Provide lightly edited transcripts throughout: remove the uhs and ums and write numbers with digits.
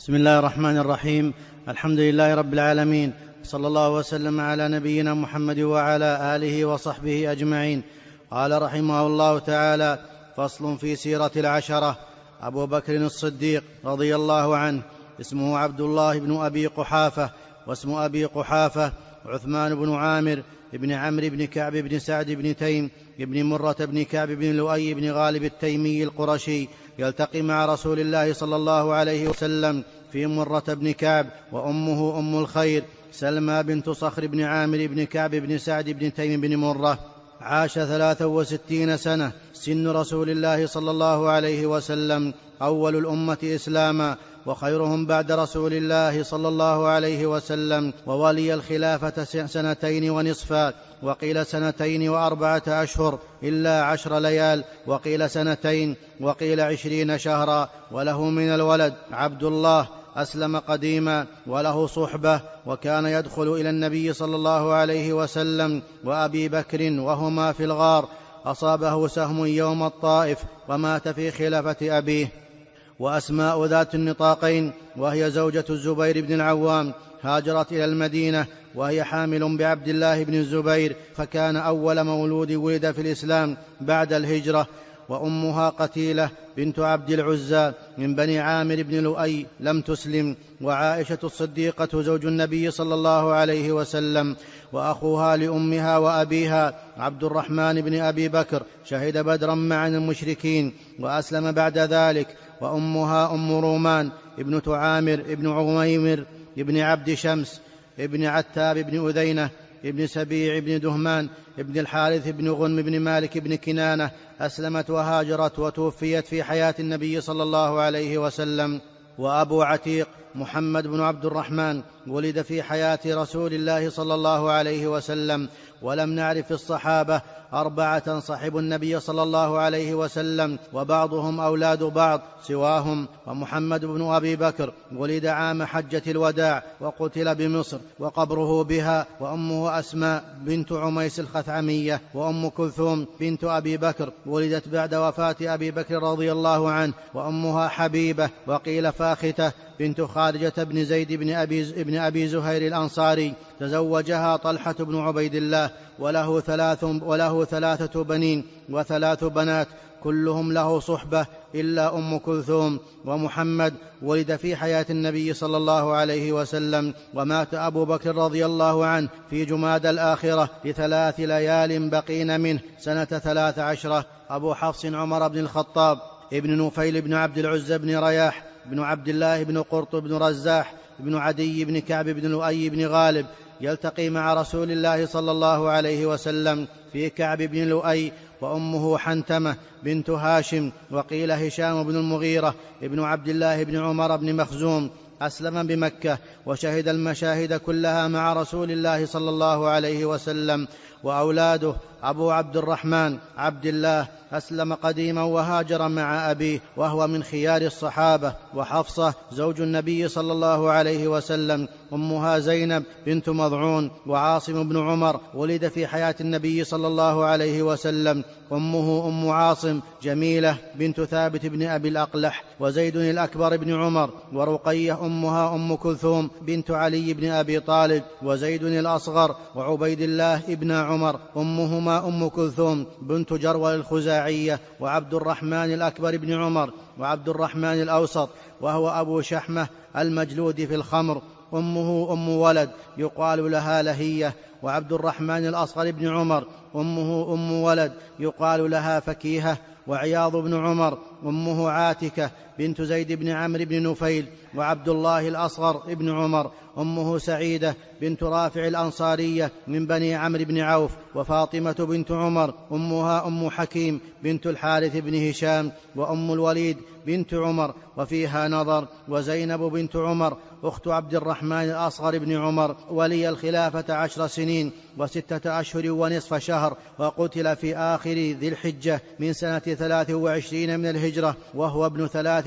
بسم الله الرحمن الرحيم. الحمد لله رب العالمين، صلى الله وسلم على نبينا محمد وعلى آله وصحبه أجمعين. قال رحمه الله تعالى: فصل في سيرة العشرة. أبو بكر الصديق رضي الله عنه اسمه عبد الله بن أبي قحافة، واسم أبي قحافة عثمان بن عامر بن عمرو بن كعب بن سعد بن تيم بن مرة بن كعب بن لؤي بن غالب التيمي القرشي، يلتقي مع رسول الله صلى الله عليه وسلم في مرة بن كعب، وأمه أم الخير سلمى بنت صخر بن عامر بن كعب بن سعد بن تيم بن مرة. عاش 63 سنة، سن رسول الله صلى الله عليه وسلم، أول الأمة إسلاما، وخيرهم بعد رسول الله صلى الله عليه وسلم، وولي الخلافة 2 ونصفا، وقيل 2 و4 أشهر إلا 10 ليال، وقيل 2 وقيل 20 شهرا. وله من الولد عبد الله، أسلم قديما وله صحبة، وكان يدخل إلى النبي صلى الله عليه وسلم وأبي بكر وهما في الغار، أصابه سهم يوم الطائف ومات في خلافة أبيه. وأسماء ذات النطاقين، وهي زوجة الزبير بن العوام، هاجرت إلى المدينة وهي حامل بعبد الله بن الزبير، فكان أول مولود ولد في الإسلام بعد الهجرة. وأمها قتيلة بنت عبد العزى من بني عامر بن لؤي لم تسلم. وعائشة الصديقة زوج النبي صلى الله عليه وسلم. وأخوها لأمها وأبيها عبد الرحمن بن أبي بكر شهد بدرا مع المشركين وأسلم بعد ذلك. وأمها أم رومان ابنة عامر ابن عميمر ابن عبد شمس ابن عتاب ابن أذينة ابن سبيع ابن دهمان ابن الحارث ابن غنم ابن مالك ابن كنانة، أسلمت وهاجرت وتوفيت في حياة النبي صلى الله عليه وسلم. وأبو عتيق محمد بن عبد الرحمن ولد في حياة رسول الله صلى الله عليه وسلم. ولم نعرف الصحابة 4 صحبوا النبي صلى الله عليه وسلم، وبعضهم أولاد بعض سواهم. ومحمد بن أبي بكر ولد عام حجة الوداع وقتل بمصر وقبره بها. وأمه أسماء بنت عميس الخثعمية. وأم كلثوم بنت أبي بكر ولدت بعد وفاة أبي بكر رضي الله عنه. وأمها حبيبة وقيل فاختة بنت خارجة بن زيد بن أبي زهير الأنصاري، تزوجها طلحة بن عبيد الله، وله 3 بنين و3 بنات، كلهم له صحبة إلا أم كلثوم. ومحمد ولد في حياة النبي صلى الله عليه وسلم، ومات أبو بكر رضي الله عنه في جمادى الآخرة ب3 ليال بقين منه سنة 13. أبو حفص عمر بن الخطاب ابن نفيل بن عبد العزى بن رياح بن عبد الله بن قرط بن رزاح بن عدي بن كعب بن لؤي بن غالب، يلتقي مع رسول الله صلى الله عليه وسلم في كعب بن لؤي. وأمه حنتمة بنت هاشم، وقيل هشام بن المغيرة ابن عبد الله بن عمر بن مخزوم، أسلم بمكة وشهد المشاهد كلها مع رسول الله صلى الله عليه وسلم. وأولاده أبو عبد الرحمن عبد الله، أسلم قديما وهاجر مع أبيه وهو من خيار الصحابة. وحفصة زوج النبي صلى الله عليه وسلم، أمها زينب بنت مضعون. وعاصم بن عمر ولد في حياة النبي صلى الله عليه وسلم. أمه أم عاصم جميلة بنت ثابت بن أبي الأقلح. وزيد الأكبر بن عمر. ورقية أمها أم كلثوم بنت علي بن أبي طالب. وزيد الأصغر وعبيد الله ابن عمر أمهما أم كلثوم بنت جرول الخزاعية. وعبد الرحمن الأكبر بن عمر وعبد الرحمن الأوسط وهو أبو شحمة المجلود في الخمر، أمه أم ولد يقال لها لهية. وعبد الرحمن الأصغر بن عمر أمه أم ولد يقال لها فكيهة. وعياض بن عمر أمه عاتكة بنت زيد بن عمرو بن نفيل. وعبد الله الأصغر ابن عمر أمه سعيدة بنت رافع الأنصارية من بني عمرو بن عوف. وفاطمة بنت عمر أمها أم حكيم بنت الحارث بن هشام. وأم الوليد بنت عمر وفيها نظر. وزينب بنت عمر أخت عبد الرحمن الأصغر بن عمر، ولي الخلافة 10 سنين و6 أشهر ونصف شهر، وقتل في آخر ذي الحجة من سنة 23 من الهجرة، وهو ابن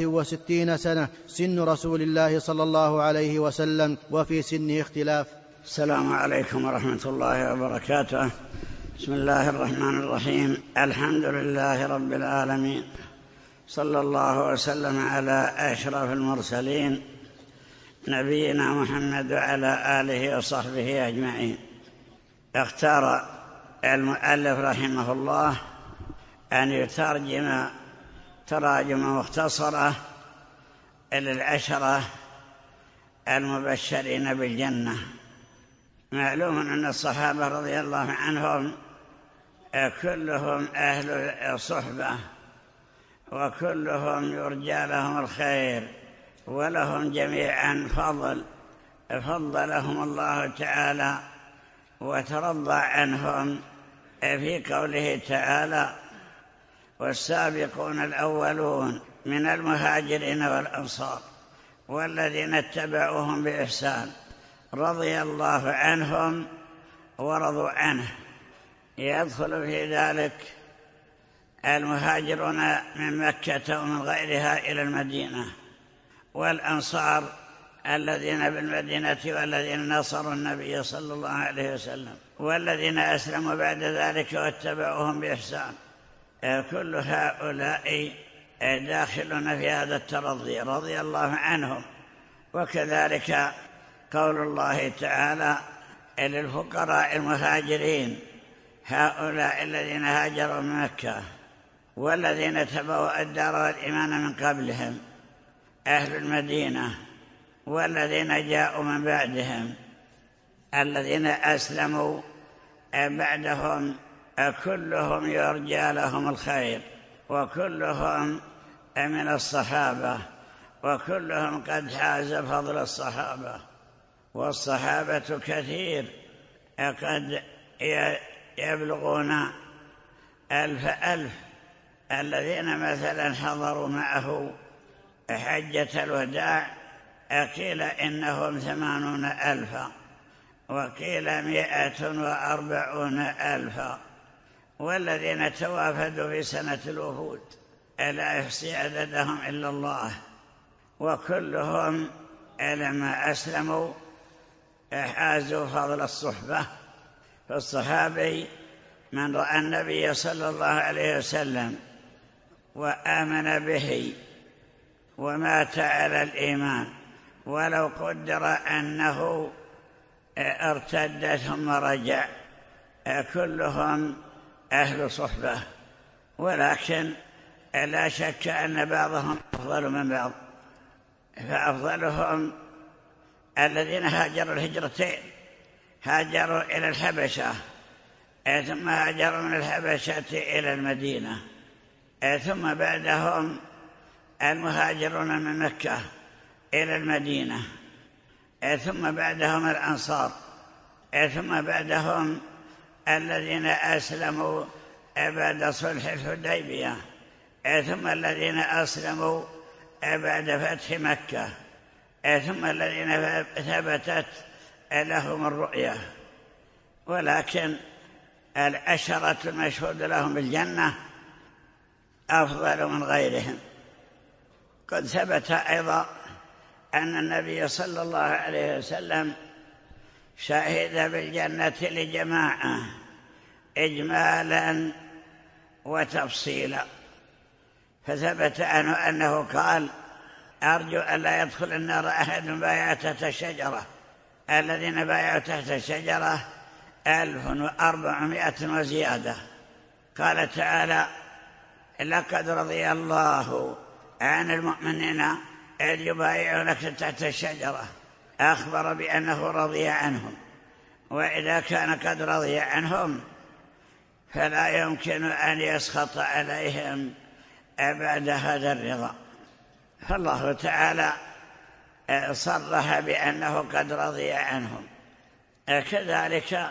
63 سنة، سن رسول الله صلى الله عليه وسلم، وفي سنه اختلاف. السلام عليكم ورحمة الله وبركاته. بسم الله الرحمن الرحيم. الحمد لله رب العالمين، صلى الله وسلم على أشرف المرسلين نبينا محمد وعلى آله وصحبه أجمعين. اختار المؤلف رحمه الله أن يترجم تراجم مختصرة إلى العشرة المبشرين بالجنة. معلوم أن الصحابة رضي الله عنهم كلهم أهل صحبة، وكلهم يرجى لهم الخير، ولهم جميعا فضلهم الله تعالى وترضى عنهم في قوله تعالى: والسابقون الأولون من المهاجرين والأنصار والذين اتبعوهم بإحسان رضي الله عنهم ورضوا عنه. يدخل في ذلك المهاجرون من مكة ومن غيرها إلى المدينة، والأنصار الذين بالمدينة والذين نصروا النبي صلى الله عليه وسلم، والذين أسلموا بعد ذلك واتبعوهم بإحسان. كل هؤلاء داخلون في هذا الترضي رضي الله عنهم. وكذلك قول الله تعالى: للفقراء المهاجرين هؤلاء الذين هاجروا من مكة والذين تبوأوا الدار والإيمان من قبلهم، أهل المدينة والذين جاءوا من بعدهم الذين أسلموا بعدهم، كلهم يرجى لهم الخير، وكلهم من الصحابة، وكلهم قد حاز فضل الصحابة. والصحابة كثير، قد يبلغون 1000 الذين مثلا حضروا معه حجة الوداع. قيل إنهم 80,000، وقيل 140,000. والذين توافدوا في سنة الوفود لا يحصي عددهم إلا الله، وكلهم لما أسلموا حازوا فضل الصحبة. فالصحابي من رأى النبي صلى الله عليه وسلم وآمن به ومات على الإيمان، ولو قدر أنه ارتد ثم رجع، كلهم أهل صحبة. ولكن لا شك أن بعضهم أفضل من بعض، فأفضلهم الذين هاجروا الهجرتين، هاجروا إلى الحبشة ثم هاجروا من الحبشة إلى المدينة، ثم بعدهم المهاجرون من مكة إلى المدينة، ثم بعدهم الأنصار، ثم بعدهم الذين أسلموا بعد صلح الحديبية، ثم الذين أسلموا بعد فتح مكة، ثم الذين ثبتت لهم الرؤية. ولكن العشرة المشهود لهم بالجنة أفضل من غيرهم. قد ثبت أيضا أن النبي صلى الله عليه وسلم شهد بالجنة لجماعة إجمالا وتفصيلا. فثبت عنه أنه قال: أرجو أن لا يدخل النار أحد بايع تحت الشجرة. الذين بايعوا تحت الشجرة 1400 وزيادة. قال تعالى: لقد رضي الله عن المؤمنين إذ يبايعونك تحت الشجرة. أخبر بأنه رضي عنهم، وإذا كان قد رضي عنهم فلا يمكن أن يسخط عليهم بعد هذا الرضا. فالله تعالى صرح بأنه قد رضي عنهم. كذلك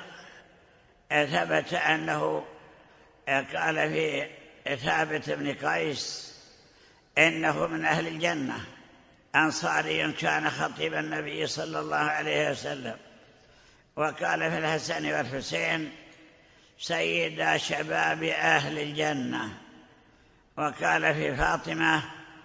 ثبت أنه قال في ثابت بن قيس إنه من أهل الجنة، أنصاري كان خطيب النبي صلى الله عليه وسلم. وقال في الحسن والحسين: سيدا شباب أهل الجنة. وقال في فاطمة: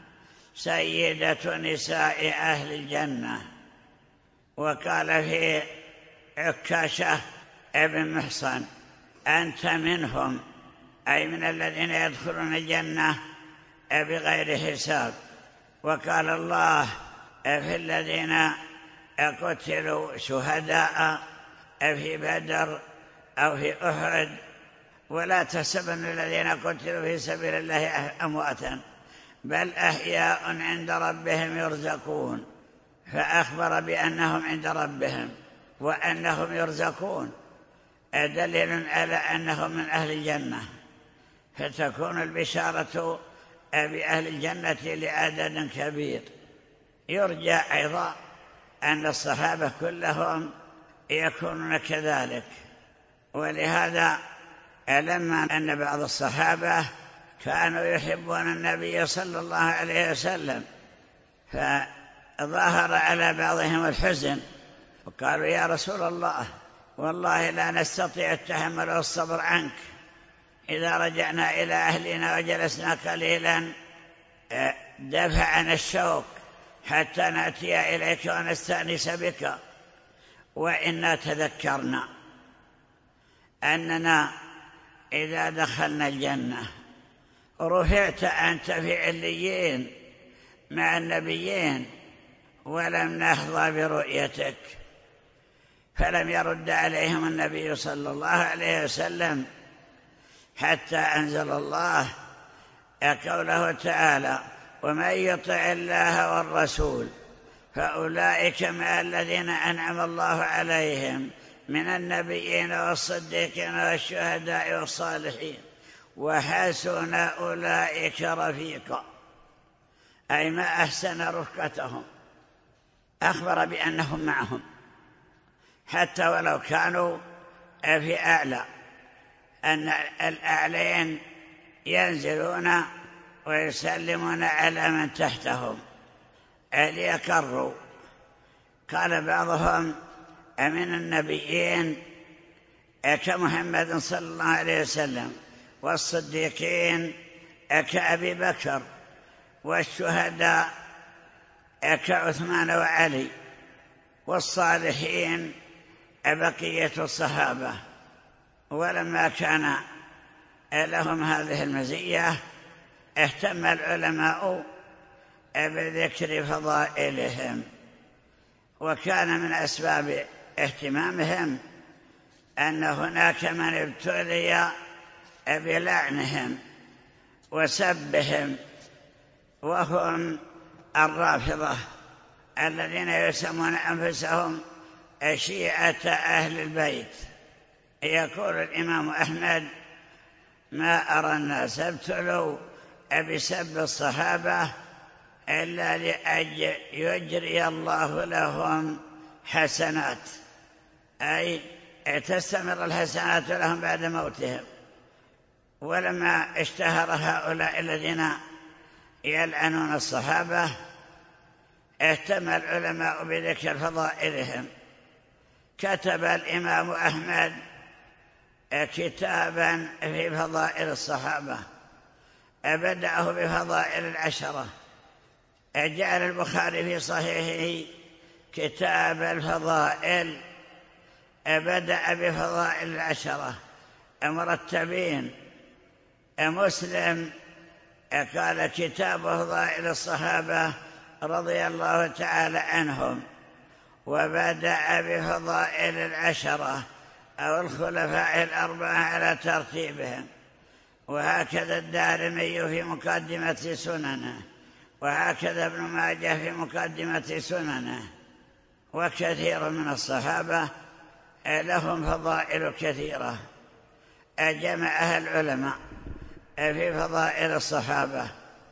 سيدة نساء أهل الجنة. وقال في عكاشة ابن محصن: أنت منهم، أي من الذين يدخلون الجنة بغير حساب. وقال الله في الذين قتلوا شهداء في بدر أو في أحد، ولا تحسبن الذين قتلوا في سبيل الله أمواتا بل أحياء عند ربهم يرزقون، فأخبر بأنهم عند ربهم وأنهم يرزقون، دليل على أنهم من أهل الجنة، فتكون البشارة بأهل الجنة لعدد كبير. يرجى أيضا أن الصحابة كلهم يكونون كذلك، ولهذا لما أن بعض الصحابة كانوا يحبون النبي صلى الله عليه وسلم، فظهر على بعضهم الحزن وقالوا يا رسول الله والله لا نستطيع التحمل والصبر عنك، إذا رجعنا إلى أهلنا وجلسنا قليلا دفعنا الشوق حتى نأتي إليك ونستأنس بك، وإنا تذكرنا أننا إذا دخلنا الجنة رفعت أنت في عليين مع النبيين ولم نحظى برؤيتك. فلم يرد عليهم النبي صلى الله عليه وسلم حتى أنزل الله قوله تعالى ومن يطع الله والرسول فأولئك مع الذين أنعم الله عليهم من النبيين والصديقين والشهداء والصالحين وحسن أولئك رفيقا، أي ما أحسن رفقتهم. أخبر بأنهم معهم حتى ولو كانوا في أعلى، أن الأعلين ينزلون ويسلمون على من تحتهم ليقروا. قال بعضهم من النبيين كمحمد صلى الله عليه وسلم، والصديقين كأبي بكر، والشهداء كعثمان وعلي، والصالحين بقية الصحابة. ولما كان لهم هذه المزية اهتم العلماء بذكر فضائلهم، وكان من أسباب اهتمامهم أن هناك من ابتلي بلعنهم وسبهم، وهم الرافضة الذين يسمون أنفسهم شيعة أهل البيت. يقول الإمام أحمد ما أرى الناس ابتلوا بسب الصحابة إلا لأجل يجري الله لهم حسنات، أي تستمر الحسنات لهم بعد موتهم. ولما اشتهر هؤلاء الذين يلعنون الصحابة اهتم العلماء بذكر فضائلهم. كتب الإمام أحمد كتابا في فضائل الصحابة، بدأه بفضائل العشرة. جعل البخاري في صحيحه كتاب الفضائل، بدأ بفضائل العشرة مرتبين. مسلم قال كتاب فضائل الصحابة رضي الله تعالى عنهم، وبدأ بفضائل العشرة أو الخلفاء الأربعة على ترتيبهم. وهكذا الدارمي في مقدمة سننه، وهكذا ابن ماجه في مقدمة سننه. وكثير من الصحابة لهم فضائل كثيرة جمعها العلماء في فضائل الصحابة.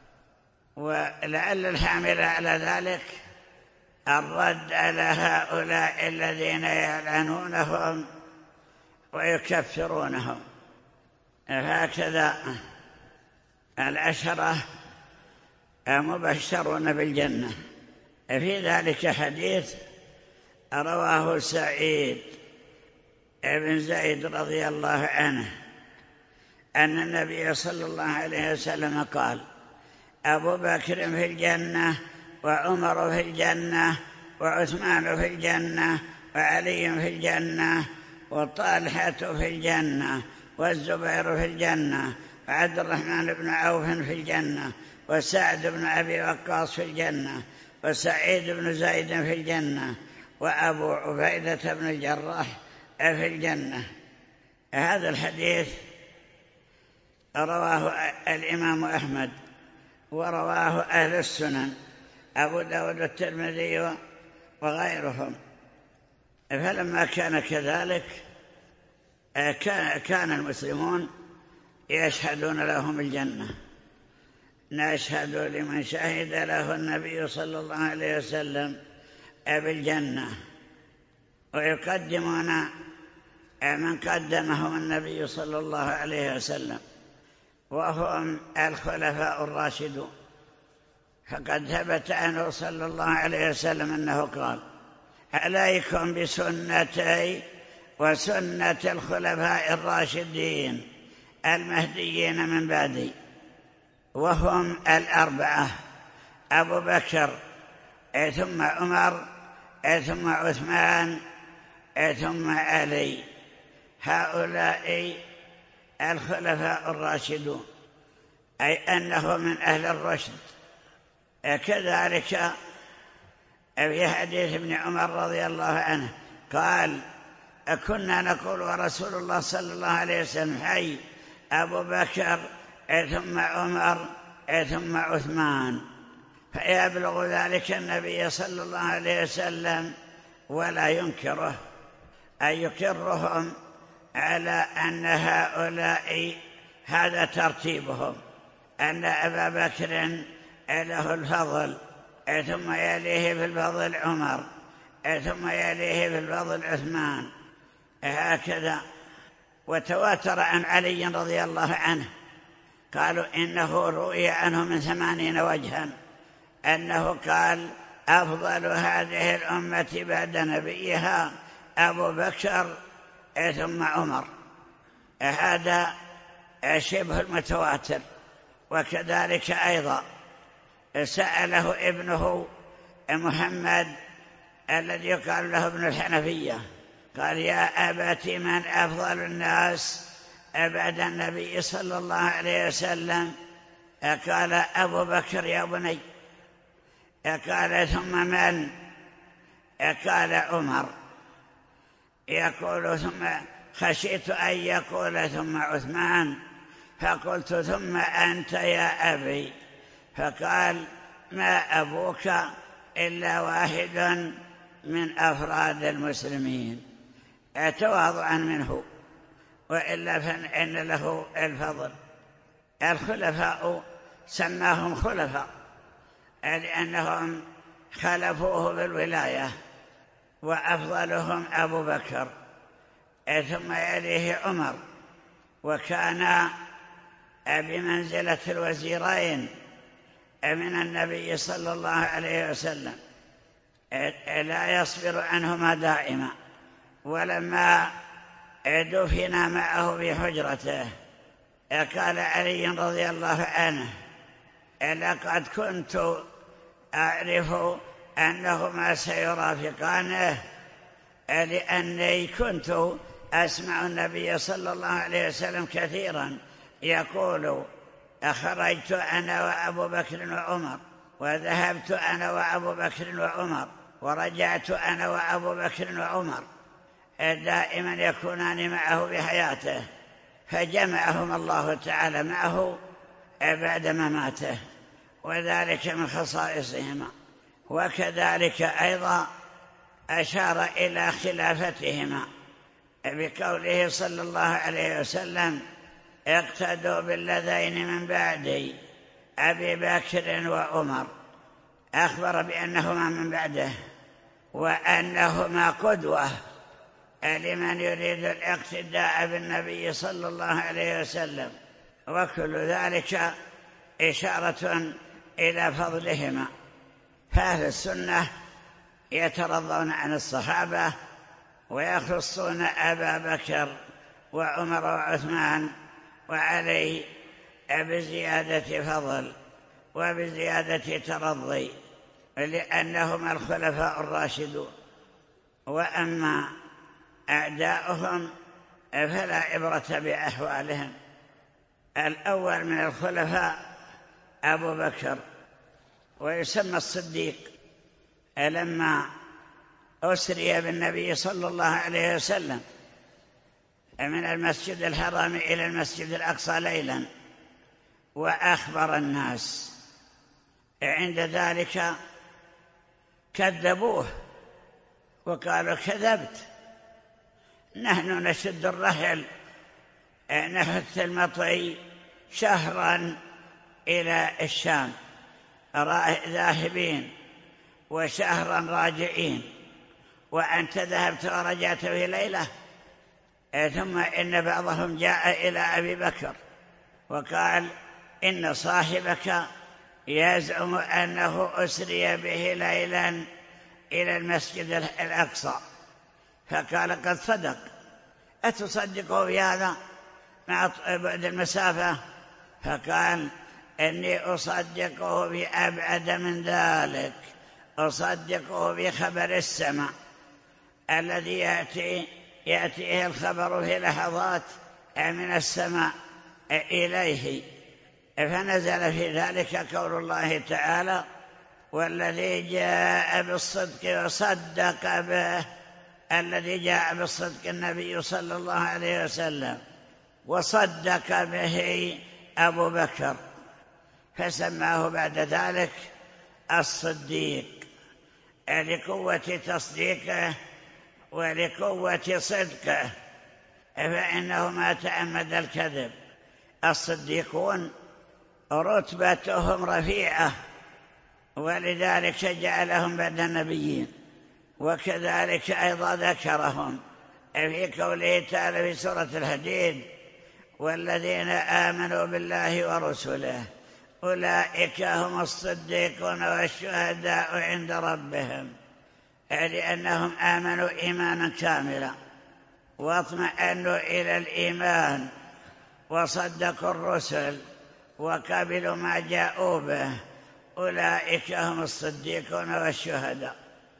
ولعل الحامل على ذلك الرد على هؤلاء الذين يلعنونهم ويكفرونهم. هكذا العشرة مبشرون بالجنة. في ذلك حديث رواه سعيد بن زيد رضي الله عنه أن النبي صلى الله عليه وسلم قال أبو بكر في الجنة، وعمر في الجنة، وعثمان في الجنة، وعلي في الجنة، وطلحة في الجنة، والزبير في الجنة، وعبد الرحمن بن عوف في الجنة، وسعد بن أبي وقاص في الجنة، وسعيد بن زيد في الجنة، وأبو عبيدة بن الجراح في الجنة. هذا الحديث رواه الإمام أحمد ورواه أهل السنن أبو داود والترمذي وغيرهم. فلما كان كذلك كان المسلمون يشهدون لهم الجنة. نشهد لمن شهد له النبي صلى الله عليه وسلم بالجنة، ويقدمون من قدمهم النبي صلى الله عليه وسلم وهم الخلفاء الراشدون. فقد ثبت عنه صلى الله عليه وسلم أنه قال: عليكم بسنتي وسنة الخلفاء الراشدين المهديين من بعدي، وهم الأربعة: أبو بكر ثم عمر ثم عثمان ثم علي. هؤلاء الخلفاء الراشدون، أي أنه من أهل الرشد. كذلك في حديث ابن عمر رضي الله عنه قال: كنا نقول ورسول الله صلى الله عليه وسلم حي، أبو بكر ثم عمر ثم عثمان. فيبلغ ذلك النبي صلى الله عليه وسلم ولا ينكره، أي يقرهم على أن هؤلاء هذا ترتيبهم، أن أبا بكر له الفضل، ثم يليه في الفضل عمر، ثم يليه في الفضل عثمان، هكذا. وتواتر عن علي رضي الله عنه، قالوا إنه روي عنه من 80 وجها أنه قال: أفضل هذه الأمة بعد نبيها أبو بكر ثم عمر. هذا شبه المتواتر. وكذلك أيضا سأله ابنه محمد الذي يقال له ابن الحنفية، قال: يا أبت من أفضل الناس بعد النبي صلى الله عليه وسلم؟ قال: أبو بكر يا بني. قال: ثم من؟ قال: عمر. يقول: ثم خشيت أن يقول ثم عثمان، فقلت: ثم أنت يا أبي؟ فقال: ما أبوك إلا واحد من أفراد المسلمين، تواضعا منه، وإلا فإن له الفضل. الخلفاء سماهم خلفاء لأنهم خلفوه بالولاية، وأفضلهم أبو بكر ثم يليه عمر، وكان بمنزلة الوزيرين من النبي صلى الله عليه وسلم، لا يصبر عنهما دائما. ولما دفن معه في حجرته قال علي رضي الله عنه: لقد كنت أعرف أنهما سيرافقانه، لأني كنت أسمع النبي صلى الله عليه وسلم كثيرا يقول: أخرجت أنا وأبو بكر وعمر، وذهبت أنا وأبو بكر وعمر، ورجعت أنا وأبو بكر وعمر، دائما يكونان معه بحياته، فجمعهم الله تعالى معه بعد مماته، وذلك من خصائصهما. وكذلك أيضا أشار إلى خلافتهما بقوله صلى الله عليه وسلم: اقتدوا بالذين من بعدي أبي بكر وعمر. أخبر بأنهما من بعده وأنهما قدوة لمن يريد الاقتداء بالنبي صلى الله عليه وسلم، وكل ذلك إشارة إلى فضلهما. فأهل السنة يترضون عن الصحابة ويخصون أبا بكر وعمر وعثمان وعلي بزيادة فضل وبزيادة ترضي، لأنهم الخلفاء الراشدون. وأما أعداؤهم فلا عبرة بأحوالهم. الأول من الخلفاء أبو بكر، ويسمى الصديق لما أسري بالنبي صلى الله عليه وسلم من المسجد الحرام إلى المسجد الأقصى ليلا، وأخبر الناس. عند ذلك كذبوه وقالوا كذبت، نحن نشد الرحل نحث المطي شهرا إلى الشام ذاهبين وشهرا راجعين، وأنت ذهبت ورجعت في ليلة. ثم إن بعضهم جاء إلى أبي بكر وقال إن صاحبك يزعم أنه أسري به ليلا إلى المسجد الأقصى، فقال قد صدق، أتصدقه بهذا مع بعد المسافة؟ فقال إني أصدقه بأبعد من ذلك، أصدقه بخبر السماء الذي يأتيه الخبر في لحظات من السماء إليه. فنزل في ذلك قول الله تعالى والذي جاء بالصدق وصدق به، الذي جاء بالصدق النبي صلى الله عليه وسلم، وصدق به أبو بكر، فسماه بعد ذلك الصديق لقوة تصديقه ولقوة صدقه، فإنه ما تأمد الكذب. الصديقون رتبتهم رفيعة، ولذلك جعلهم بعد النبيين، وكذلك أيضا ذكرهم في قوله تعالى في سورة الحديد والذين آمنوا بالله ورسله أولئك هم الصديقون والشهداء عند ربهم، لأنهم آمنوا إيمانا كاملا واطمأنوا إلى الإيمان وصدقوا الرسل وقبلوا ما جاءوا به، أولئك هم الصديقون والشهداء.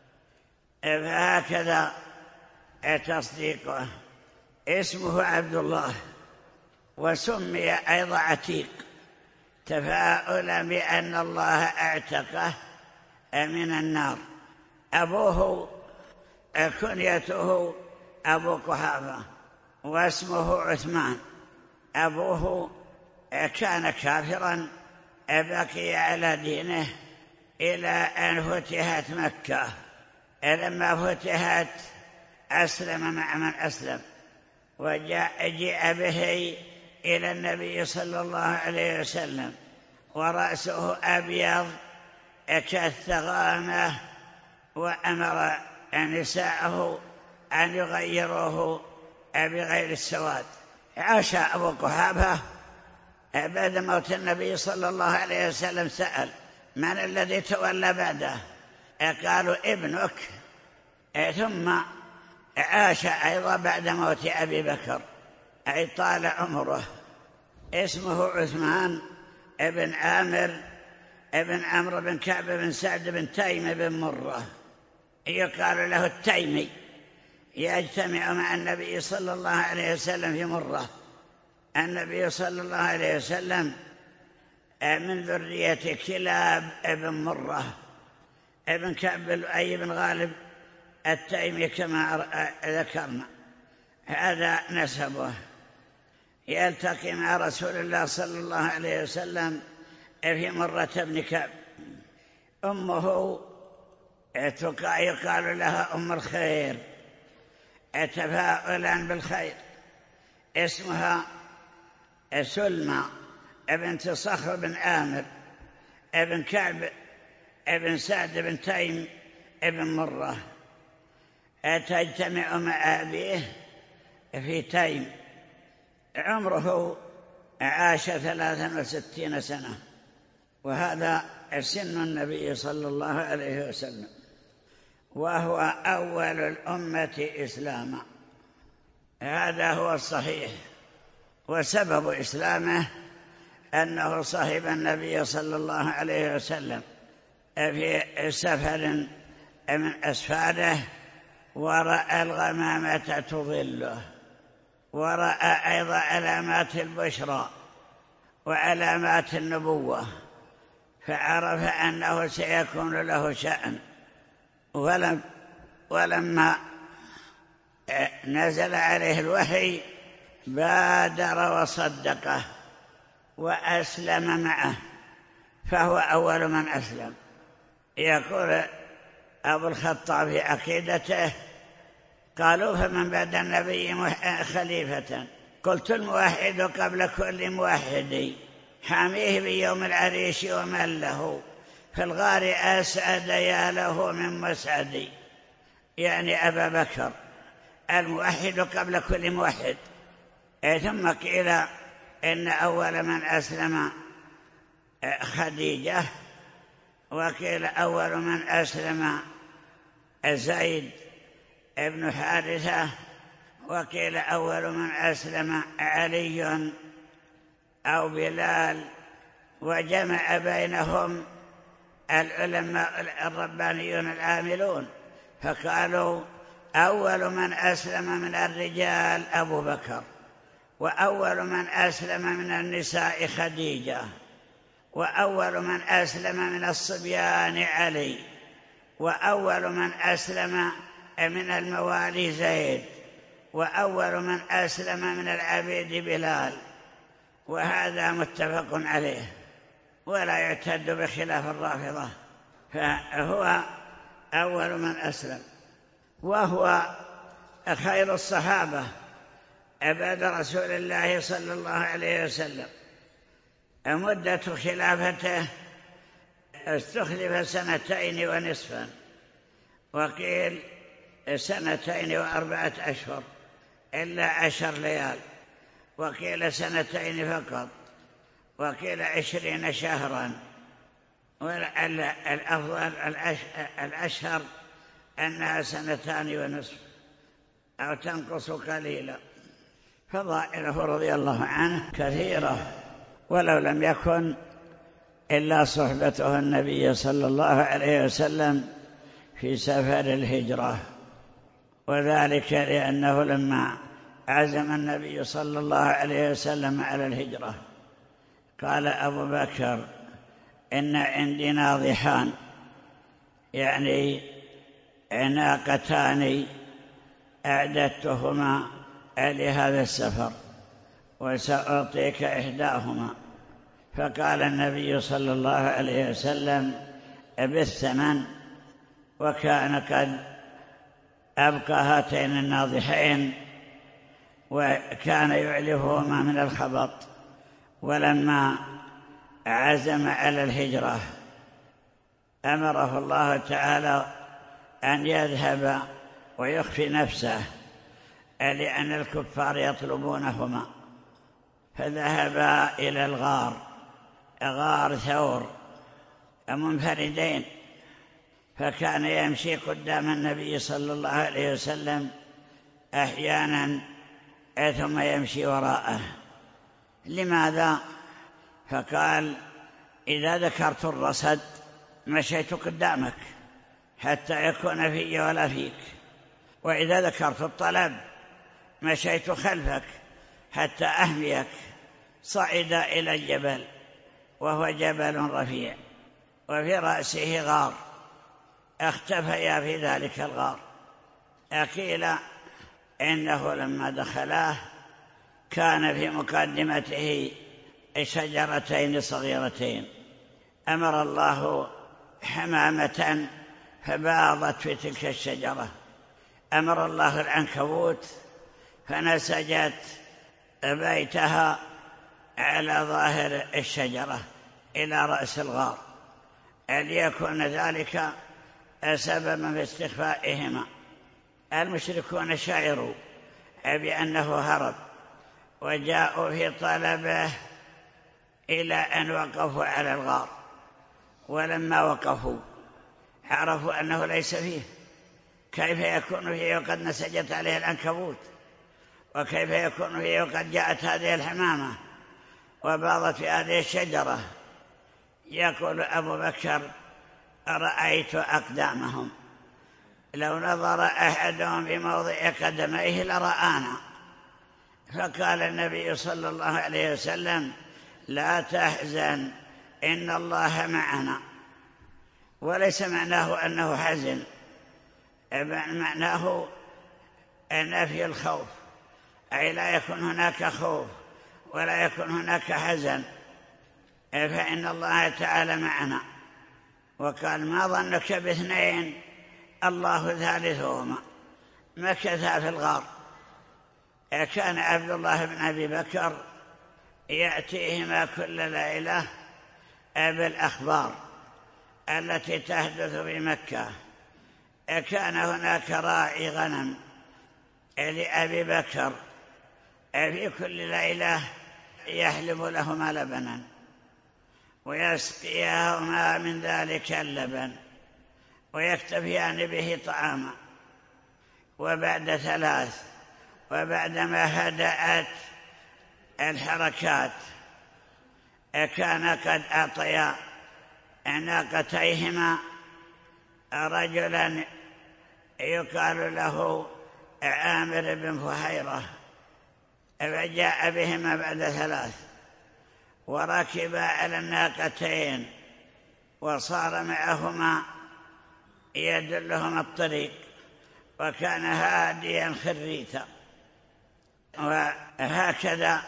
فهكذا تصديقه. اسمه عبد الله، وسمي أيضا عتيق تفاؤلا بأن الله اعتقه من النار. أبوه كنيته أبو قحافة واسمه عثمان. أبوه كان كافرا بقي على دينه إلى أن فتحت مكة. لما فتحت أسلم مع من أسلم، وجاء به إلى النبي صلى الله عليه وسلم ورأسه أبيض كالثغامة، وأمر نساءه أن يغيروه بغير السواد. عاش أبو قحافة بعد موت النبي صلى الله عليه وسلم، سأل من الذي تولى بعده؟ قالوا ابنك. ثم عاش أيضا بعد موت أبي بكر، أي طال عمره. اسمه عثمان ابن عامر ابن عمرو بن كعب بن سعد بن تيم بن مرة، يقال له التيمي، يجتمع مع النبي صلى الله عليه وسلم في مرة. النبي صلى الله عليه وسلم من ذرية كلاب ابن مرة ابن كعب بن لؤي بن غالب التيمي كما ذكرنا، هذا نسبه. يلتقي مع رسول الله صلى الله عليه وسلم في مرة بن كعب. أمه يقال لها أم الخير تفاؤلا بالخير. اسمها سلمى بنت صخر بن عامر ابن كعب ابن سعد بن تيم ابن مرة، تجتمع مع أبيه في تيم. عمره عاش 63 سنة، وهذا سن النبي صلى الله عليه وسلم، وهو أول الأمة إسلاما. هذا هو الصحيح. وسبب إسلامه أنه صحب النبي صلى الله عليه وسلم في سفر من أسفاره، ورأى الغمامة تظله، ورأى أيضا علامات البشرى وعلامات النبوة، فعرف أنه سيكون له شأن. ولم ولما نزل عليه الوحي بادر وصدقه وأسلم معه، فهو أول من أسلم. يقول أبو الخطاب في عقيدته: قالوا فمن بعد النبي خليفة؟ قلت: الموحد قبل كل موحد، حاميه بيوم العريش ومن له في الغار أسعد يا له من مسعد. يعني أبا بكر الموحد قبل كل موحد. ثم قيل إن أول من أسلم خديجة، وقيل أول من أسلم زيد ابن حارثة، وقيل أول من أسلم علي أو بلال، وجمع بينهم العلماء الربانيون العاملون فقالوا: أول من أسلم من الرجال أبو بكر، وأول من أسلم من النساء خديجة، وأول من أسلم من الصبيان علي، وأول من أسلم من الموالي زيد، وأول من أسلم من العبيد بلال. وهذا متفق عليه ولا يعتد بخلاف الرافضة، فهو أول من أسلم، وهو خير الصحابة بعد رسول الله صلى الله عليه وسلم. مدة خلافته استخلف 2 ونصفا، وقيل 2 و4 أشهر إلا 10 ليال، وقيل 2 فقط، وقيل 20 شهرا. والأفضل الأشهر أنها 2 ونصف أو تنقص قليلا. فضائله رضي الله عنه كثيرة، ولو لم يكن إلا صحبته النبي صلى الله عليه وسلم في سفر الهجرة، وذلك لأنه لما عزم النبي صلى الله عليه وسلم على الهجرة قال أبو بكر: إن عندي ناضحان، يعني ناقتان أعددتهما لهذا السفر وسأعطيك إحداهما. فقال النبي صلى الله عليه وسلم: بالثمن. وكان قد أبقى هاتين الناضحين وكان يعلفهما من الخبط. ولما عزم على الهجرة أمره الله تعالى أن يذهب ويخفي نفسه لأن الكفار يطلبونهما، فذهبا إلى غار ثور منفردين، فكان يمشي قدام النبي صلى الله عليه وسلم أحيانا ثم يمشي وراءه. لماذا؟ فقال: إذا ذكرت الرصد مشيت قدامك حتى يكون في ولا فيك، وإذا ذكرت الطلب مشيت خلفك حتى أهميك. صعد إلى الجبل وهو جبل رفيع وفي رأسه غار، اختفيا في ذلك الغار. قيل إنه لما دخلاه كان في مقدمته شجرتين صغيرتين، أمر الله حمامة فباضت في تلك الشجرة، أمر الله العنكبوت فنسجت بيتها على ظاهر الشجرة إلى رأس الغار، ليكون ذلك سببا في استخفائهما. المشركون شعروا بأنه هرب وجاءوا في طلبه إلى أن وقفوا على الغار، ولما وقفوا عرفوا أنه ليس فيه. كيف يكون فيه وقد نسجت عليه العنكبوت؟ وكيف يكون فيه وقد جاءت هذه الحمامة وباضت في هذه الشجرة؟ يقول أبو بكر: رأيت أقدامهم، لو نظر أحدهم في موضع قدميه لرآنا. فقال النبي صلى الله عليه وسلم: لا تحزن إن الله معنا. وليس معناه أنه حزن، معناه نفي الخوف، أي لا يكون هناك خوف ولا يكون هناك حزن، فإن الله تعالى معنا. وقال ما ظنك باثنين الله ثالثهما، مكثا في الغار. كان عبد الله بن أبي بكر يأتيهما كل ليلة بالأخبار التي تحدث في مكة. كان هناك راعي غنم لأبي بكر، في كل ليلة يحلب لهما لبنا ويسقيهما من ذلك اللبن ويكتفيان به طعاما. وبعد 3 وبعدما هدأت الحركات كان قد أعطيا ناقتيهما رجلا يقال له عامر بن فهيرة، فجاء بهما بعد 3 وركبا على الناقتين وصار معهما يدلهم الطريق، وكان هاديا خريتا. وهكذا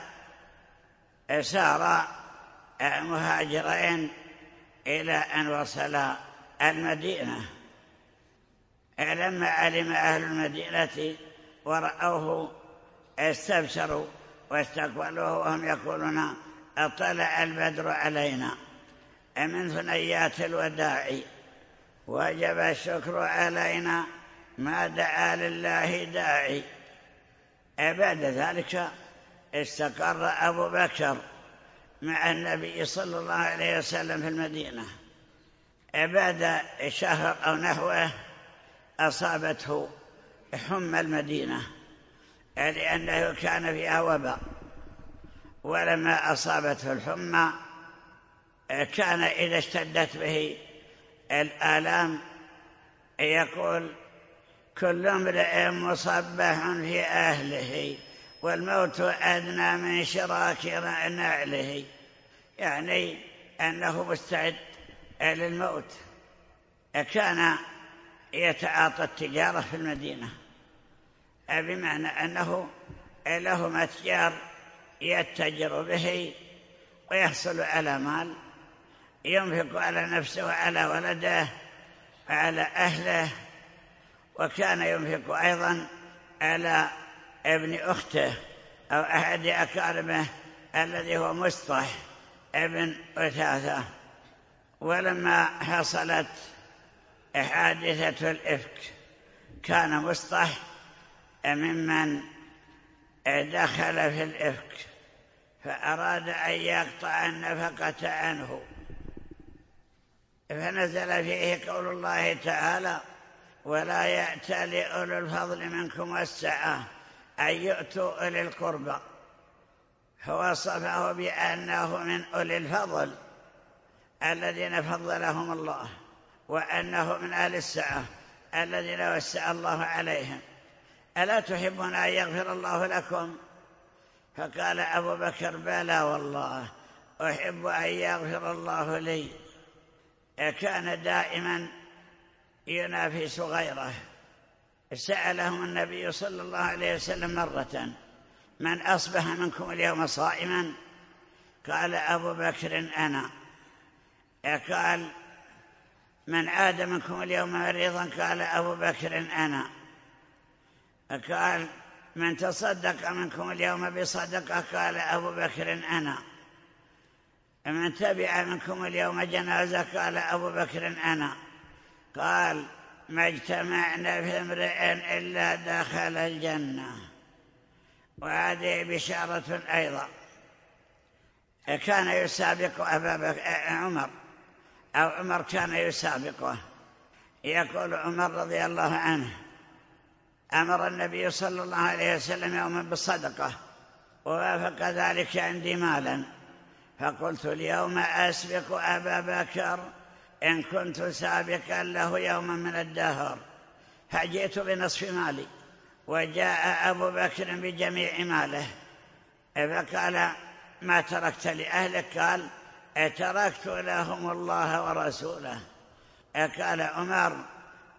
سار مهاجرين إلى أن وصلا المدينة. لما علم أهل المدينة ورأوه استبشروا واستقبلوه وهم يقولون أطلع البدر علينا من ثنيات الوداع وجب الشكر علينا ما دعا لله داعي. بعد ذلك استقر أبو بكر مع النبي صلى الله عليه وسلم في المدينة. بعد شهر أو نحوه أصابته حمى المدينة، لأنه كان فيها وباء. ولما أصابته الحمى كان إذا اشتدت به الآلام يقول كل امرئ مصبح في أهله والموت أدنى من شراك نعله، يعني أنه مستعد للموت. كان يتعاطى التجارة في المدينة، بمعنى أنه له متجر يتجر به ويحصل على مال ينفق على نفسه وعلى ولده وعلى أهله، وكان ينفق أيضا على ابن أخته أو أحد أقاربه الذي هو مصطح ابن أثاثة. ولما حصلت حادثة الإفك كان مصطح ممن دخل في الإفك، فأراد أن يقطع النفقة عنه، فنزل فيه قول الله تعالى ولا يأتل أولو الفضل منكم والسعة أن يؤتوا أولي القربى، فوصفه بأنه من أولي الفضل الذين فضلهم الله، وأنه من أهل السعة الذين وسع الله عليهم. ألا تحبون أن يغفر الله لكم؟ فقال أبو بكر بلى والله أحب أن يغفر الله لي. كان دائما ينافس غيره. سألهم النبي صلى الله عليه وسلم مرة من أصبح منكم اليوم صائما؟ قال أبو بكر أنا. قال من عاد منكم اليوم مريضا؟ قال أبو بكر أنا. قال من تصدق منكم اليوم بصدقة؟ قال أبو بكر أنا. من تبع منكم اليوم جنازة؟ قال أبو بكر أنا. قال ما اجتمعنا في امرئ إلا دخل الجنة. وهذه بشارة أيضا. كان يسابق عمر، أو عمر كان يسابقه. يقول عمر رضي الله عنه أمر النبي صلى الله عليه وسلم يوما بالصدقة، ووافق ذلك عندي مالا، فقلت اليوم أسبق أبا بكر إن كنت سابقا له يوما من الدهر، فجئت بنصف مالي، وجاء أبو بكر بجميع ماله، فقال ما تركت لأهلك؟ قال تركت لهم الله ورسوله. قال عمر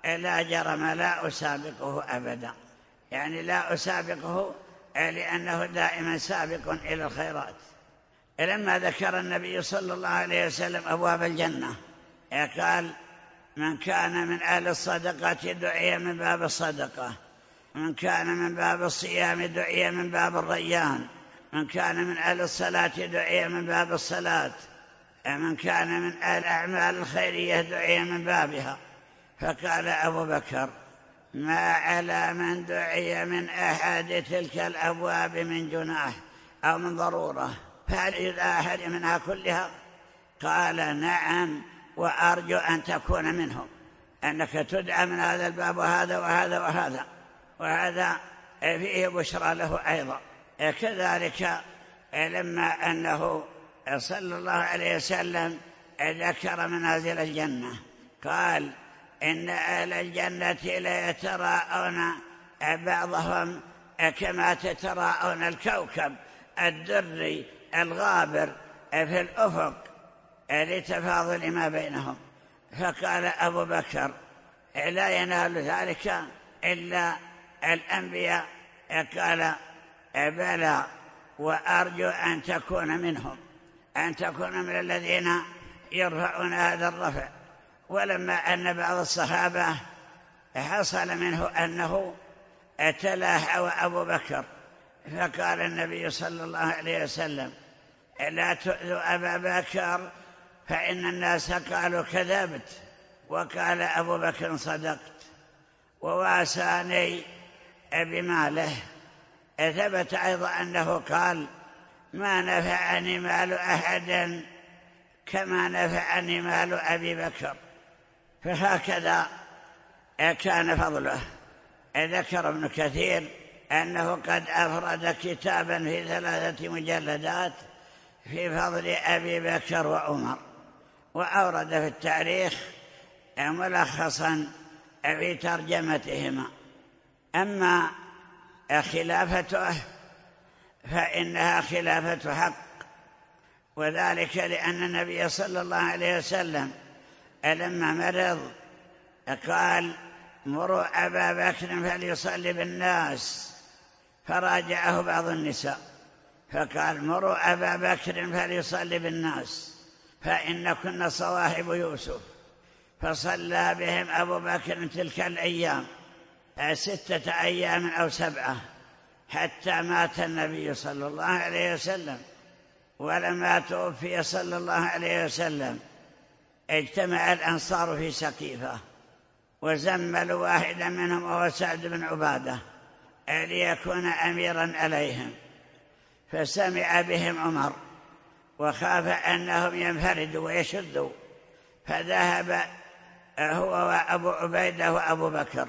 لا جرم لا أسابقه أبدا، يعني لا أسابقه لأنه دائما سابق إلى الخيرات. لما ذكر النبي صلى الله عليه وسلم أبواب الجنة قال: من كان من أهل الصدقة دعي من باب الصدقة، من كان من باب الصيام دعي من باب الريان، من كان من أهل الصلاة دعي من باب الصلاة، من كان من أهل الأعمال الخيرية دعي من بابها. فقال أبو بكر: ما على من دعي من أحد تلك الأبواب من جناح أو من ضرورة، فهل إلى أحد منها كلها؟ قال: نعم، وأرجو أن تكون منهم، أنك تدعى من هذا الباب وهذا وهذا وهذا، وهذا فيه بشرى له أيضا. كذلك لما أنه صلى الله عليه وسلم ذكر منازل الجنة قال: إن أهل الجنة ليتراءون بعضهم كما تتراءون الكوكب الدري الغابر في الأفق لتفاضل ما بينهم. فقال أبو بكر: لا ينال ذلك إلا الأنبياء. قال: بلى، وأرجو أن تكون منهم، أن تكون من الذين يرفعون هذا الرفع. ولما أن بعض الصحابة حصل منه أنه تلاحى أبو بكر، فقال النبي صلى الله عليه وسلم: لا تؤذوا أبا بكر فإن الناس قالوا كذبت، وقال أبو بكر صدقت، وواساني بماله. ثبت أيضا أنه قال: ما نفعني مال أحد كما نفعني مال أبي بكر. فهكذا كان فضله. ذكر ابن كثير أنه قد أفرد كتابا في 3 مجلدات في فضل أبي بكر وعمر، وأورد في التاريخ ملخصا في ترجمتهما. أما خلافته فإنها خلافة حق، وذلك لأن النبي صلى الله عليه وسلم لما مرض قال: مروا أبا بكر فليصلي بالناس، فراجعه بعض النساء فقال: مروا أبا بكر فليصلي بالناس فإن كنا صواحب يوسف. فصلى بهم أبو بكر تلك الأيام 6 أيام أو 7 حتى مات النبي صلى الله عليه وسلم. ولما توفي صلى الله عليه وسلم اجتمع الأنصار في سقيفة، وزملوا واحدا منهم وهو سعد بن عبادة ليكون أميرا عليهم. فسمع بهم عمر وخاف أنهم ينفردوا ويشدوا، فذهب هو وأبو عبيدة وأبو بكر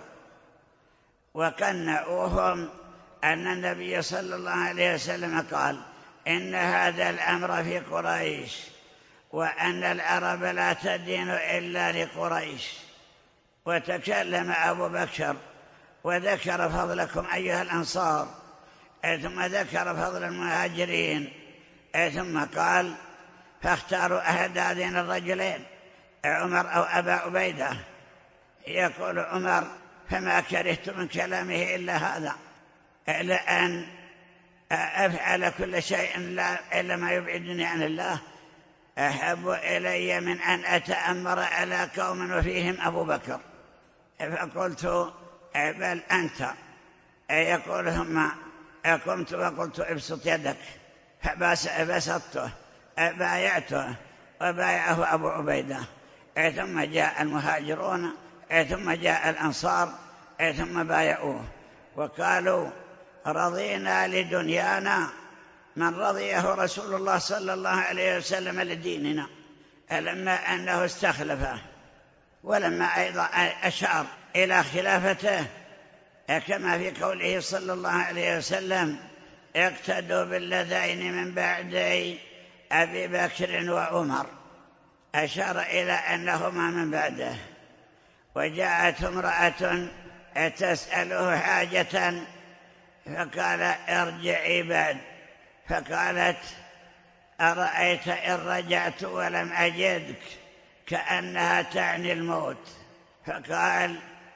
وقنعوهم أن النبي صلى الله عليه وسلم قال: إن هذا الأمر في قريش، وأن العرب لا تدين إلا لقريش. وتكلم أبو بكر وذكر فضلكم أيها الأنصار، ثم ذكر فضل المهاجرين، ثم قال: فاختاروا أحد هذين الرجلين، عمر أو أبا عبيدة. يقول عمر: فما كرهت من كلامه إلا هذا، إلا أن أفعل كل شيء إلا ما يبعدني عن الله أحب إلي من أن أتأمر على قوم وفيهم أبو بكر. فقلت: بل أنت. يقول: ثم قمت وقلت: ابسط يدك، فبسطته، بايعته وبايعه أبو عبيدة. ثم جاء المهاجرون، ثم جاء الأنصار، ثم بايعوه وقالوا: رضينا لدنيانا من رضيه رسول الله صلى الله عليه وسلم لديننا. لما أنه استخلفه، ولما أيضا أشار إلى خلافته كما في قوله صلى الله عليه وسلم: اقتدوا باللذين من بعدي أبي بكر وعمر، أشار إلى أنهما من بعده. وجاءت امرأة تسأله حاجة فقال: ارجعي بعد. فقالت: أرأيت إن رجعت ولم أجدك، كأنها تعني الموت. فقال: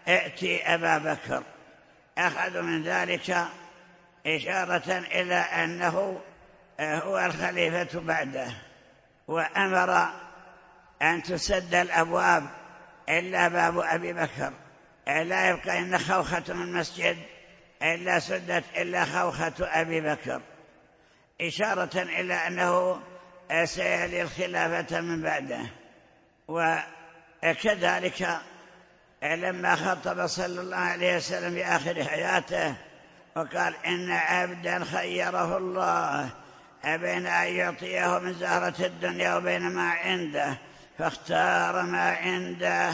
ائتي أبا بكر. أخذوا من ذلك إشارة إلى أنه هو الخليفة بعده، وأمر أن تسد الأبواب إلا باب أبي بكر، لا يبقى إن خوخة من المسجد إلا سدت إلا خوخة أبي بكر، إشارة إلى أنه سيلي الخلافة من بعده. وكذلك لما خطب صلى الله عليه وسلم في آخر حياته وقال إن عبدا خيره الله بين أن يعطيه من زهرة الدنيا وبين ما عنده فاختار ما عنده،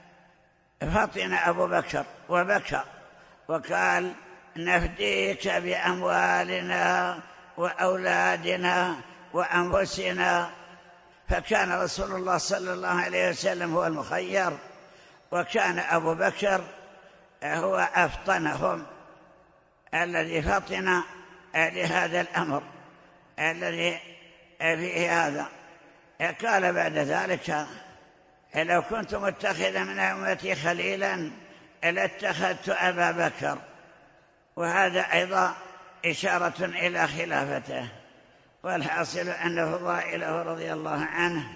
فطن أبو بكر وبكى وقال نفديك بأموالنا وأولادنا وأنفسنا. فكان رسول الله صلى الله عليه وسلم هو المخير، وكان أبو بكر هو أفطنهم الذي فطن لهذا الأمر الذي فيه هذا. قال بعد ذلك لو كنت متخذا من أمتي خليلا لاتخذت أبا بكر. وهذا أيضا إشارة إلى خلافته. والحاصل أن فضائله رضي الله عنه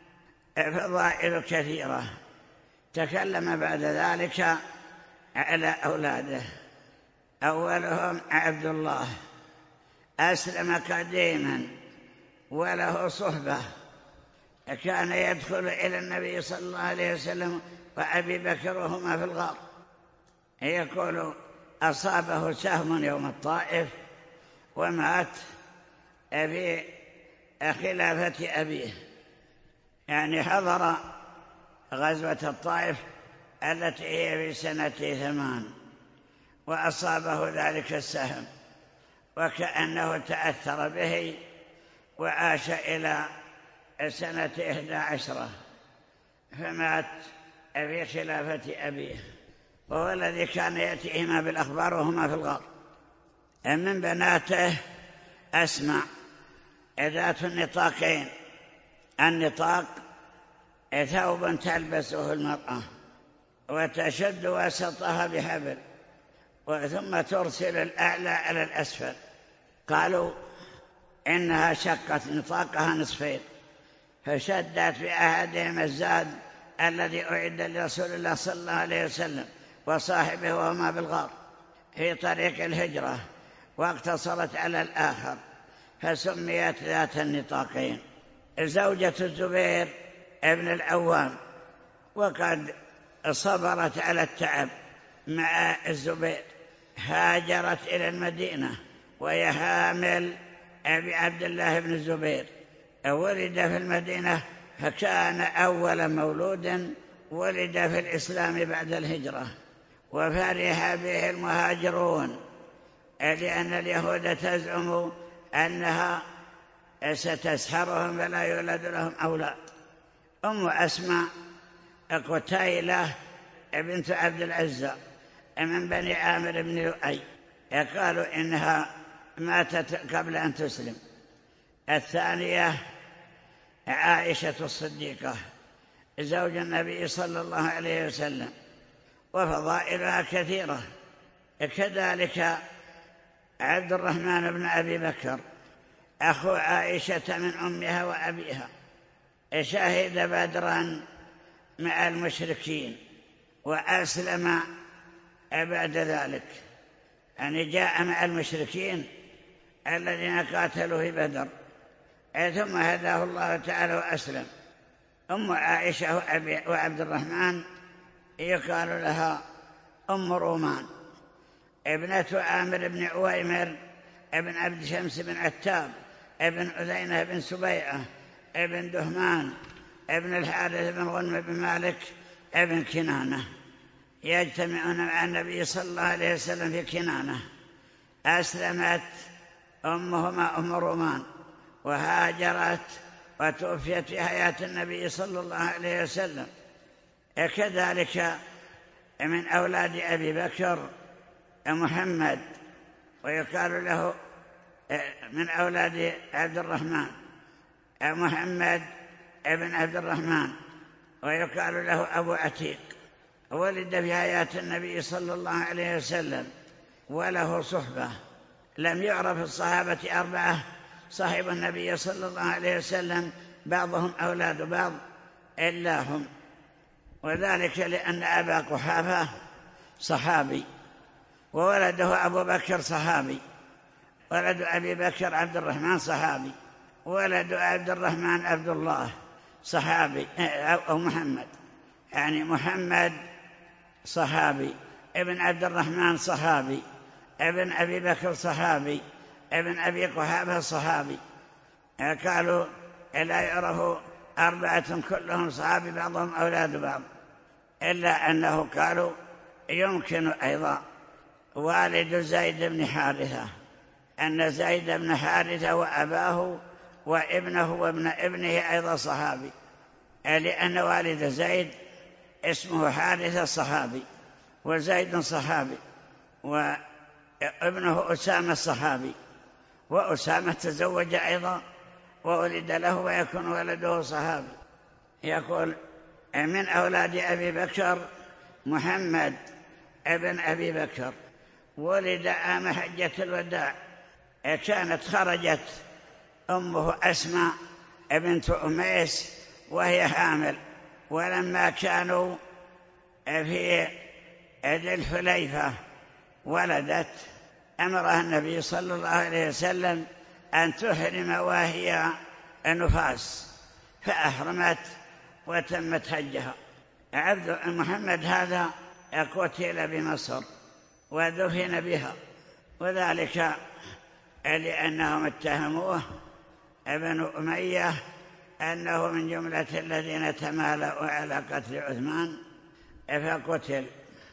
فضائل كثيرة. تكلم بعد ذلك على أولاده. أولهم عبد الله، أسلم قديما وله صحبة، كان يدخل إلى النبي صلى الله عليه وسلم وأبي بكر وهما في الغار. يقول أصابه سهم يوم الطائف ومات في خلافة أبيه، يعني حضر غزوة الطائف التي هي في سنة 8 وأصابه ذلك السهم، وكأنه تأثر به وعاش إلى سنة 11 فمات في خلافة أبيه، وهو الذي كان يأتيهما بالأخبار وهما في الغار. من بناته أسمع ذات النطاقين. النطاق ثوب تلبسه المرأة وتشد وسطها بحبل ثم ترسل الأعلى على الأسفل. قالوا إنها شقت نطاقها نصفين، فشدت بأحدهم الزاد الذي أعد لرسول الله صلى الله عليه وسلم وصاحبه وهما بالغار في طريق الهجرة، واقتصرت على الآخر فسميت ذات النطاقين. زوجة الزبير ابن العوام، وقد صبرت على التعب مع الزبير، هاجرت إلى المدينة وهي حامل بعبد الله بن الزبير. ولد في المدينة فكان أول مولود ولد في الإسلام بعد الهجرة، وفرح به المهاجرون لأن اليهود تزعم أنها ستسحرهم فلا يولد لهم أولاد. أم أسماء قتيلة بنت عبد العزى من بني عامر بن لؤي، قالوا إنها ماتت قبل أن تسلم. الثانية عائشة الصديقة زوج النبي صلى الله عليه وسلم، وفضائلها كثيرة. كذلك عبد الرحمن بن أبي بكر أخو عائشة من أمها وأبيها، شهد بدرا مع المشركين وأسلم بعد ذلك، يعني جاء مع المشركين الذين قاتلوا في بدر ثم هداه الله تعالى وأسلم. أم عائشة وعبد الرحمن يقال لها أم رومان، ابنة عامر بن عويمر ابن عبد شمس بن عتاب ابن أذينة بن سبيعة ابن دهمان ابن الحارث بن غنم بن مالك ابن كنانة، يجتمعون مع النبي صلى الله عليه وسلم في كنانة. أسلمت أمهما أم رومان وهاجرت وتوفيت في حياة النبي صلى الله عليه وسلم. كذلك من أولاد أبي بكر محمد، ويقال له من أولاد عبد الرحمن محمد ابن عبد الرحمن، ويقال له أبو عتيق، ولد في حياة النبي صلى الله عليه وسلم وله صحبة. لم يعرف الصحابة 4 صاحب النبي صلى الله عليه وسلم بعضهم أولاد بعض إلا هم، وذلك لأن أبا قحافة صحابي، وولده أبو بكر صحابي، ولد أبي بكر عبد الرحمن صحابي، ولد عبد الرحمن عبد الله صحابي، أو محمد، يعني محمد صحابي، ابن عبد الرحمن صحابي، ابن أبي بكر صحابي، ابن أبي قحافة صحابي. قالوا لا يعرف 4 كلهم صحابي بعضهم أولاد بعض، إلا أنه قالوا يمكن أيضا والد زيد بن حارثة، أن زيد بن حارثة وأباه وابنه وابن ابنه أيضا صحابي، لأن والد زيد اسمه حارثة صحابي، وزيد صحابي، وابنه أسامة صحابي، وأسامة تزوج أيضا وولد له ويكون ولده صحابي. يقول من أولاد أبي بكر محمد ابن أبي بكر، ولد عام حجة الوداع، كانت خرجت أمه أسماء بنت أميس وهي حامل، ولما كانوا في ذي الحليفة ولدت، أمرها النبي صلى الله عليه وسلم أن تحرم وهي نفاس، فأحرمت وتمت حجها. عبد محمد هذا قتل بمصر ودفن بها، وذلك لأنهم اتهموه ابن أمية أنه من جملة الذين تمالؤوا على قتل عثمان فقتل.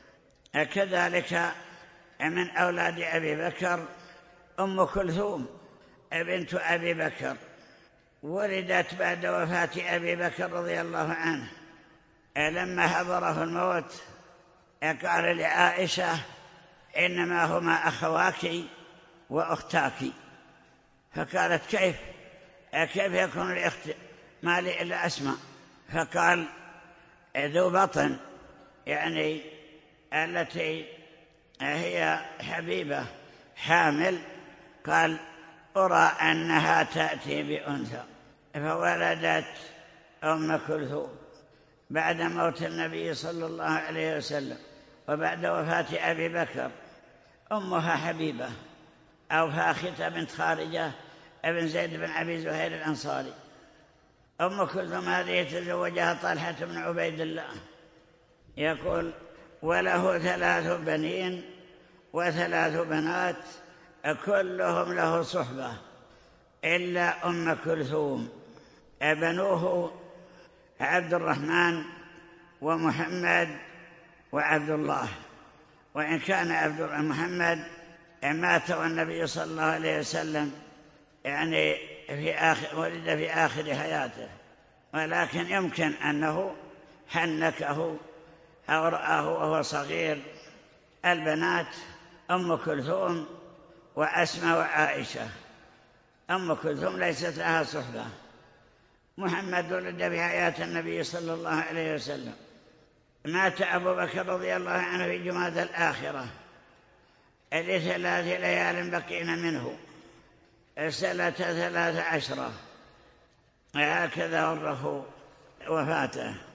كذلك من أولاد أبي بكر أم كلثوم بنت أبي بكر، ولدت بعد وفاة أبي بكر رضي الله عنه. لما حضره الموت قال لعائشة إنما هما أخواك وأختاك، فقالت كيف يكون الأخت ما لي إلا أسماء؟ فقال ذو بطن، يعني التي هي حبيبة حامل، قال أرى أنها تأتي بأنثى، فولدت أم كلثوم بعد موت النبي صلى الله عليه وسلم وبعد وفاة أبي بكر. أمها حبيبة أو فاخته بنت خارجة ابن زيد بن أبي زهير الأنصاري. أم كلثوم هذه تزوجها طلحة بن عبيد الله. يقول وله 3 بنين و3 بنات، كلهم له صحبة إلا أم كلثوم. بنوه عبد الرحمن ومحمد وعبد الله، وإن كان محمد مات والنبي صلى الله عليه وسلم يعني ولد في آخر حياته، ولكن يمكن أنه حنكه أو رآه وهو صغير. البنات أم كلثوم وأسماء وعائشة. أم كلثوم ليست لها صحبة. محمد ولد في حياة النبي صلى الله عليه وسلم. مات أبو بكر رضي الله عنه في جمادى الآخرة ل3 ليال بقين منه سنة 13، هكذا ورثوا وفاته.